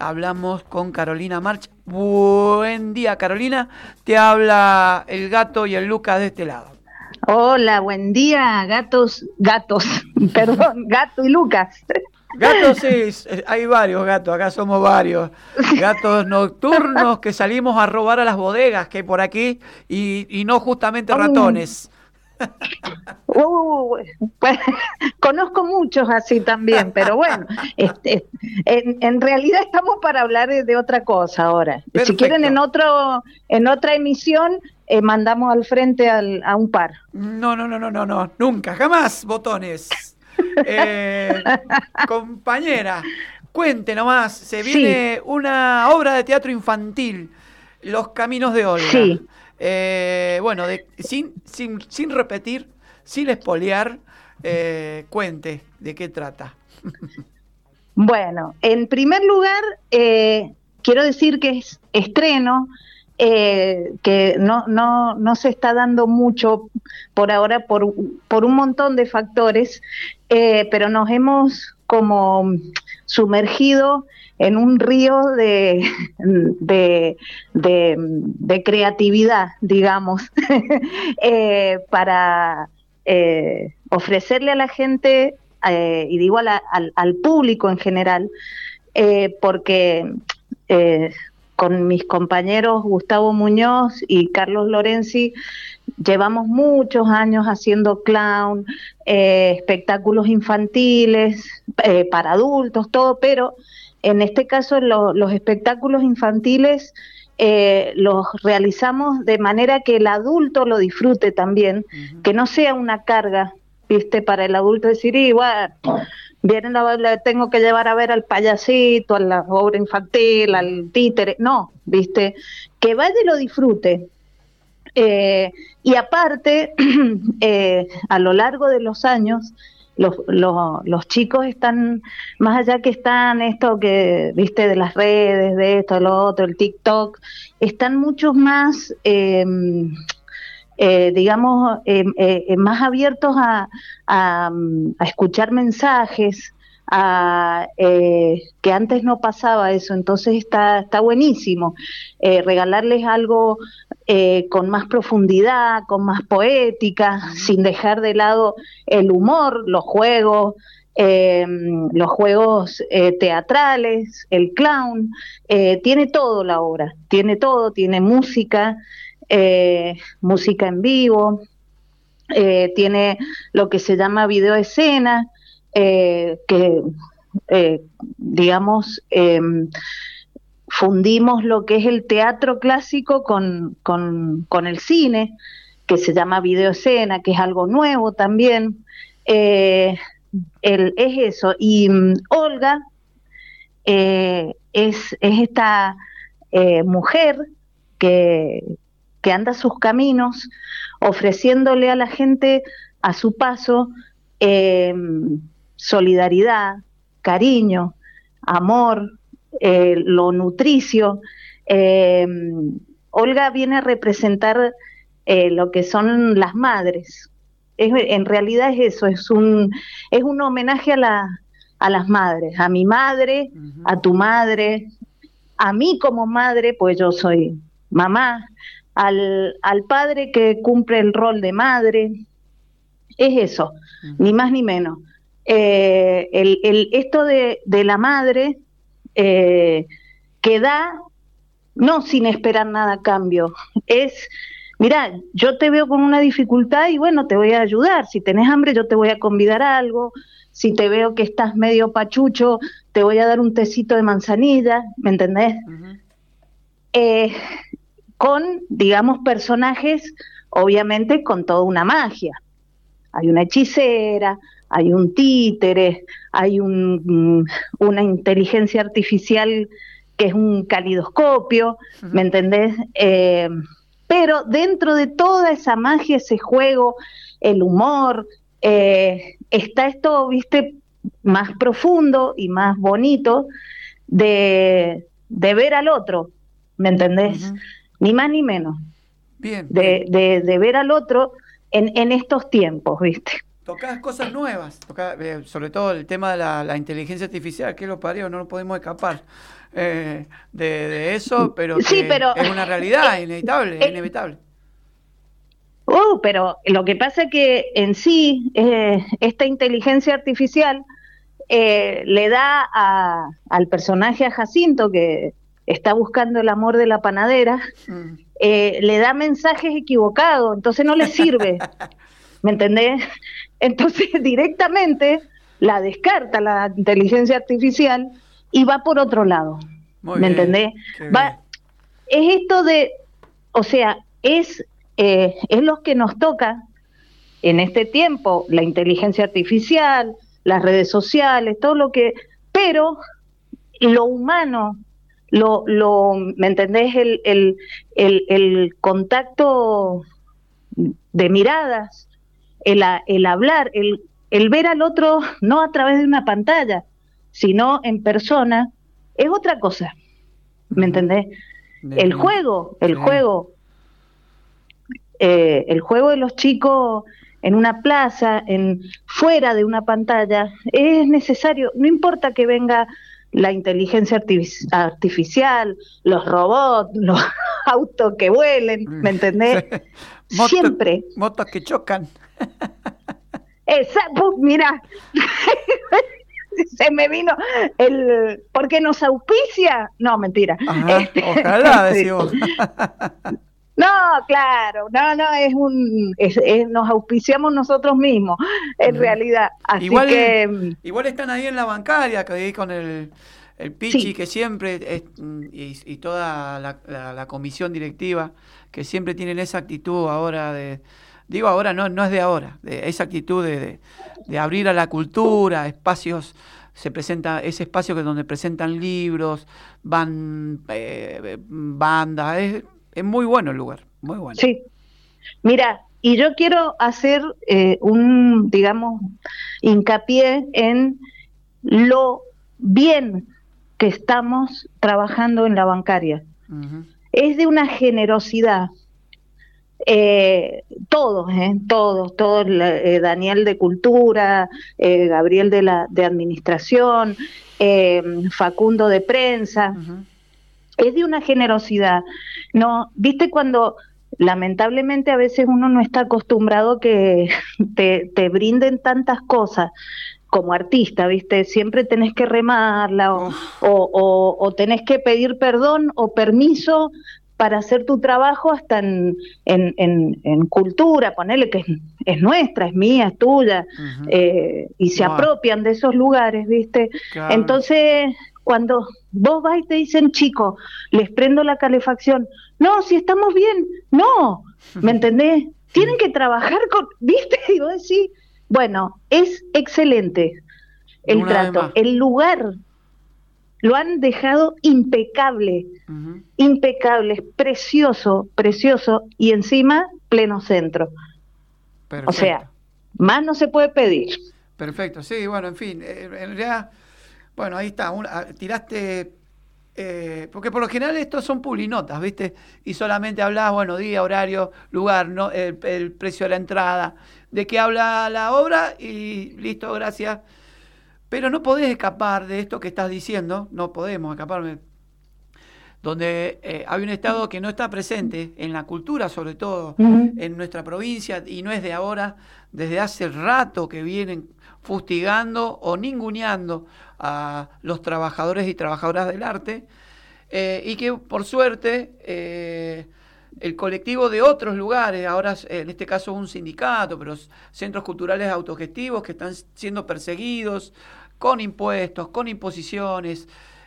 hablamos con Carolina March. Buen día, Carolina. Te habla el Gato y el Lucas de este lado. Hola, buen día, gatos, perdón, Gato y Lucas. Gatos, sí, hay varios gatos, acá somos varios. Gatos nocturnos que salimos a robar a las bodegas que hay por aquí y no justamente ratones. Pues, conozco muchos así también, pero bueno, en realidad estamos para hablar de otra cosa ahora. Perfecto. Si quieren en otra emisión, mandamos al frente a un par. No, nunca, jamás botones. Compañera, cuente nomás, se viene una obra de teatro infantil, Los Caminos de Olga. Sí. Bueno, sin repetir, sin espolear, cuente de qué trata. Bueno, en primer lugar, quiero decir que es estreno, que no se está dando mucho por ahora por un montón de factores, pero nos hemos como sumergido en un río de creatividad, digamos, para ofrecerle a la gente, y digo al público en general, porque con mis compañeros Gustavo Muñoz y Carlos Lorenzi llevamos muchos años haciendo clown, espectáculos infantiles, para adultos, todo, pero en este caso los espectáculos infantiles los realizamos de manera que el adulto lo disfrute también, que no sea una carga, ¿viste? Para el adulto decir, igual, vienen tengo que llevar a ver al payasito, a la obra infantil, al títere, no, ¿viste? Que vaya y lo disfrute. Y aparte, a lo largo de los años, los chicos están, más allá que están esto que, viste, de las redes, de esto, de lo otro, el TikTok, están muchos más, digamos, más abiertos a escuchar mensajes, que antes no pasaba eso, entonces está buenísimo regalarles algo con más profundidad, con más poética, sin dejar de lado el humor, los juegos teatrales, el clown, tiene todo la obra, tiene todo, tiene música, música en vivo, tiene lo que se llama videoescena, que digamos fundimos lo que es el teatro clásico con el cine, que se llama videoescena, que es algo nuevo también, es eso. Y Olga es esta mujer que anda sus caminos ofreciéndole a la gente a su paso solidaridad, cariño, amor, lo nutricio. Olga viene a representar lo que son las madres. En realidad es eso, es un homenaje a las madres, a mi madre, a tu madre, a mí como madre, pues yo soy mamá, al padre que cumple el rol de madre. Es eso, ni más ni menos. Esto de la madre, que da, no sin esperar nada a cambio, es, mirá, yo te veo con una dificultad y bueno, te voy a ayudar, si tenés hambre yo te voy a convidar a algo, si te veo que estás medio pachucho, te voy a dar un tecito de manzanilla, ¿me entendés? Con, digamos, personajes, obviamente con toda una magia. Hay una hechicera, hay un títere, hay una inteligencia artificial que es un calidoscopio, ¿me entendés? Pero dentro de toda esa magia, ese juego, el humor, está esto, viste, más profundo y más bonito de ver al otro, ¿me entendés? Ni más ni menos. Bien. De ver al otro en estos tiempos, ¿viste? Tocás cosas nuevas, sobre todo el tema de la inteligencia artificial, que lo parió, no lo podemos escapar. de eso, pero que Sí, pero es una realidad inevitable, inevitable. Pero lo que pasa es que en sí, esta inteligencia artificial le da al personaje, a Jacinto, que está buscando el amor de la panadera, le da mensajes equivocados, entonces no le sirve, ¿me entendés? Entonces directamente la descarta la inteligencia artificial y va por otro lado, Muy ¿me bien, entendés? qué Va, bien. es esto de, o sea, es lo que nos toca en este tiempo, la inteligencia artificial, las redes sociales, todo lo que, pero lo humano, ¿me entendés? El contacto de miradas, el hablar, el ver al otro no a través de una pantalla, sino en persona, es otra cosa, ¿me entendés? El juego, el Sí. juego, el juego de los chicos en una plaza, fuera de una pantalla, es necesario, no importa que venga la inteligencia artificial, los robots, los autos que vuelen, ¿me entendés? Sí. Siempre. Motos que chocan. Exacto, mira, se me vino porque nos auspicia, no, mentira. Ajá, ojalá, Sí. decimos. No, claro, nos auspiciamos nosotros mismos, en realidad. Así que igual están ahí en la bancaria, que ahí con el Pichi, sí, que siempre, y toda la comisión directiva, que siempre tienen esa actitud ahora digo ahora, no es de ahora, de esa actitud de abrir a la cultura, espacios, ese espacio donde presentan libros, van bandas, es muy bueno el lugar, muy bueno. sí. Mira, y yo quiero hacer digamos, hincapié en lo bien que estamos trabajando en la bancaria. Uh-huh. Es de una generosidad. Todos, Daniel de Cultura, Gabriel de Administración, Facundo de Prensa, Uh-huh. es de una generosidad. No, viste cuando lamentablemente a veces uno no está acostumbrado que te brinden tantas cosas como artista, ¿viste? Siempre tenés que remarla o tenés que pedir perdón o permiso para hacer tu trabajo hasta en cultura, ponele que es nuestra, es mía, es tuya, Uh-huh. y se apropian de esos lugares, ¿viste? Claro. Entonces, cuando vos vas y te dicen, chico, les prendo la calefacción, no, si estamos bien, no, ¿me entendés? Tienen que trabajar ¿viste? Y vos decís, bueno, es excelente el trato, el lugar lo han dejado impecable, uh-huh. impecable, precioso, precioso, y encima pleno centro. Perfecto. O sea, más no se puede pedir. Perfecto, sí, bueno, en fin, en realidad, bueno, ahí está, tiraste, porque por lo general estos son publinotas, ¿viste? Y solamente hablas, bueno, día, horario, lugar, ¿no? El precio de la entrada, de qué habla la obra y listo, gracias. Pero no podés escapar de esto que estás diciendo, no podemos escaparme, donde hay un Estado que no está presente en la cultura, sobre todo en nuestra provincia, y no es de ahora, desde hace rato que vienen fustigando o ninguneando a los trabajadores y trabajadoras del arte, y que por suerte el colectivo de otros lugares, ahora en este caso un sindicato, pero centros culturales autogestivos que están siendo perseguidos con impuestos, con imposiciones,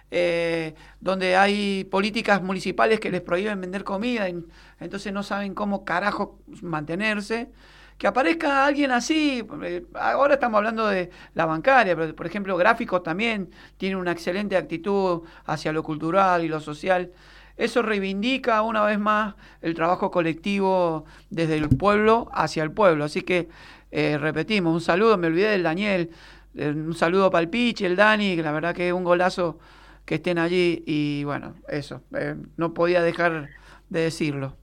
donde hay políticas municipales que les prohíben vender comida, entonces no saben cómo carajo mantenerse. Que aparezca alguien así, ahora estamos hablando de la bancaria, pero por ejemplo Gráficos también tiene una excelente actitud hacia lo cultural y lo social. Eso reivindica una vez más el trabajo colectivo desde el pueblo hacia el pueblo. Así que repetimos, un saludo, me olvidé del Daniel, un saludo para el Pichi, el Dani, que la verdad que es un golazo que estén allí y bueno, eso, no podía dejar de decirlo.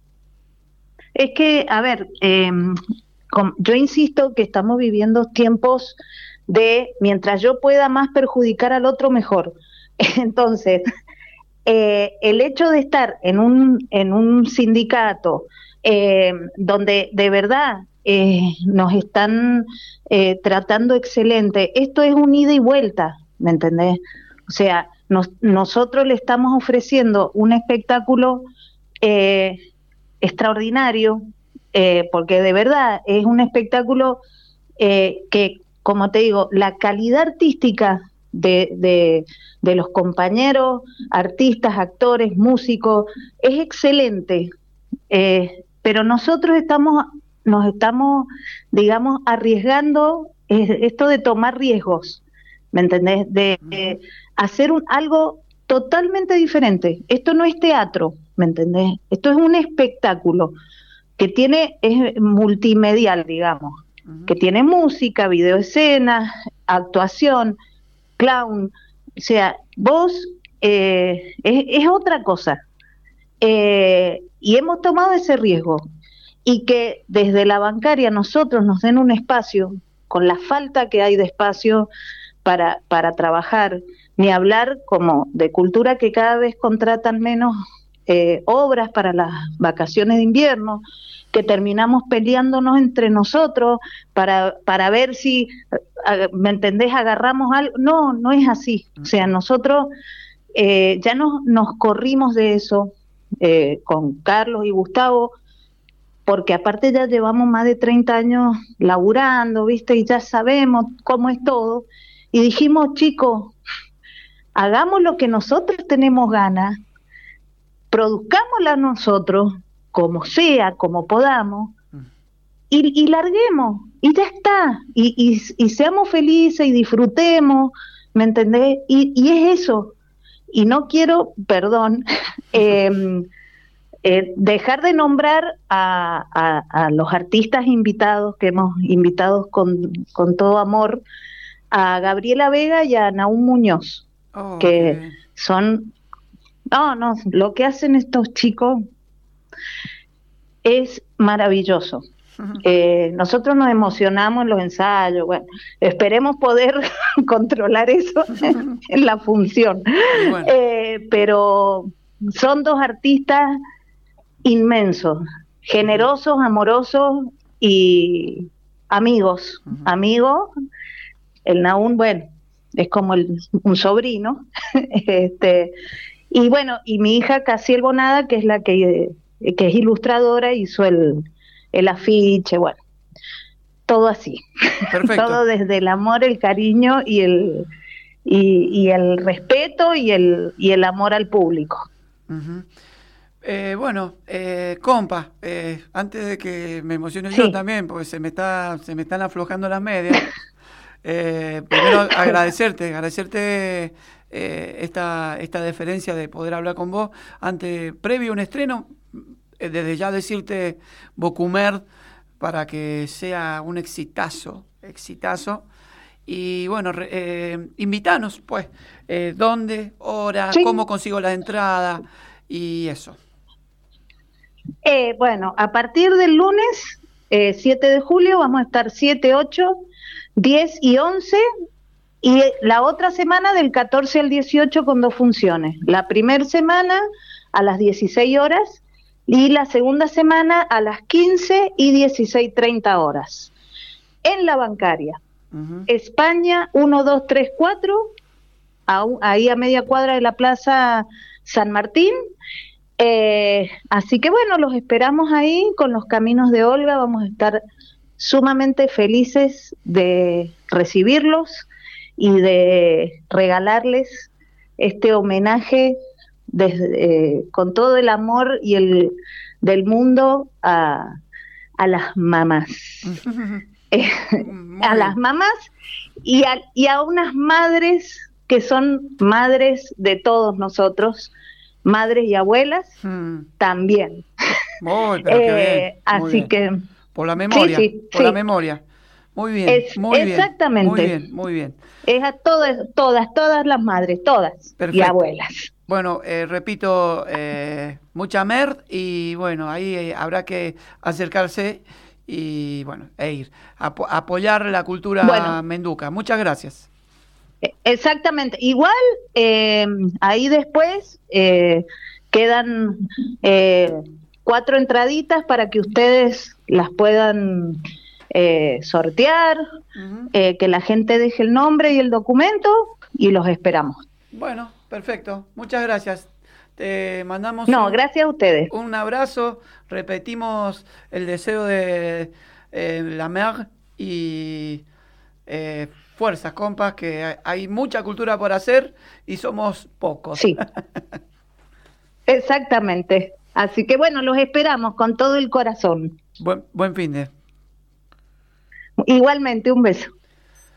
Es que, a ver, yo insisto que estamos viviendo tiempos de mientras yo pueda más perjudicar al otro, mejor. Entonces, el hecho de estar en un sindicato donde de verdad nos están tratando excelente, esto es un ida y vuelta, ¿me entendés? O sea, nosotros le estamos ofreciendo un espectáculo extraordinario, porque de verdad es un espectáculo que, como te digo, la calidad artística de los compañeros, artistas, actores, músicos, es excelente, pero nosotros nos estamos, digamos, arriesgando esto de tomar riesgos, ¿me entendés? De hacer algo totalmente diferente. Esto no es teatro, ¿me entendés? Esto es un espectáculo que es multimedial, digamos, que tiene música, videoescenas, actuación, clown, o sea, vos es otra cosa. Y hemos tomado ese riesgo. Y que desde la bancaria nosotros nos den un espacio, con la falta que hay de espacio para trabajar, ni hablar como de cultura, que cada vez contratan menos obras para las vacaciones de invierno, que terminamos peleándonos entre nosotros para ver si, ¿me entendés?, agarramos algo. No es así. O sea, nosotros ya nos corrimos de eso con Carlos y Gustavo, porque aparte ya llevamos más de 30 años laburando, ¿viste? Y ya sabemos cómo es todo. Y dijimos, chicos, hagamos lo que nosotros tenemos ganas, produzcámosla nosotros, como sea, como podamos, y larguemos, y ya está, y seamos felices y disfrutemos, ¿me entendés? Y es eso. Y no quiero, perdón, dejar de nombrar a los artistas invitados, que hemos invitado con todo amor, a Gabriela Vega y a Nahum Muñoz, que son... No, lo que hacen estos chicos es maravilloso. Nosotros nos emocionamos en los ensayos, bueno, esperemos poder controlar eso en la función. Bueno. Pero son dos artistas inmensos, generosos, amorosos y amigos. Amigos, el Nahum, bueno, es como un sobrino. Y bueno, y mi hija Casiel Bonada, que es la que es ilustradora, hizo el afiche, bueno, todo así. Perfecto. Todo desde el amor, el cariño y el respeto y el amor al público. Bueno, compa, antes de que me emocione yo también, porque se me están aflojando las medias, primero agradecerte esta deferencia de poder hablar con vos previo a un estreno, desde ya decirte Bocumer para que sea un exitazo, y bueno, invítanos pues, dónde, hora, cómo consigo la entrada y eso. Bueno, a partir del lunes 7 de julio vamos a estar 7, 8, 10 y 11, y la otra semana del 14 al 18 con 2 funciones. La primera semana a las 16 horas y la segunda semana a las 15 y 16:30 horas. En la bancaria. España 1234, ahí a media cuadra de la Plaza San Martín. Así que bueno, los esperamos ahí con los Caminos de Olga. Vamos a estar sumamente felices de recibirlos y de regalarles este homenaje con todo el amor y del mundo a las mamás. A las mamás y a unas madres que son madres de todos nosotros, madres y abuelas también. Pero qué bien. Así bien. Que por la memoria, la memoria. Muy bien, exactamente. Muy bien. Es a todas las madres, todas. Perfecto. Y abuelas. Bueno, repito, mucha merd, y bueno, ahí habrá que acercarse y bueno, ir a apoyar la cultura menduca. Muchas gracias. Exactamente. Igual ahí después quedan 4 entraditas para que ustedes las puedan sortear, que la gente deje el nombre y el documento y los esperamos. Bueno, perfecto. Muchas gracias. Te mandamos gracias a ustedes. Un abrazo. Repetimos el deseo de la MER y fuerzas, compas, que hay mucha cultura por hacer y somos pocos. Sí, exactamente. Así que bueno, los esperamos con todo el corazón. Buen fin de. Igualmente, un beso.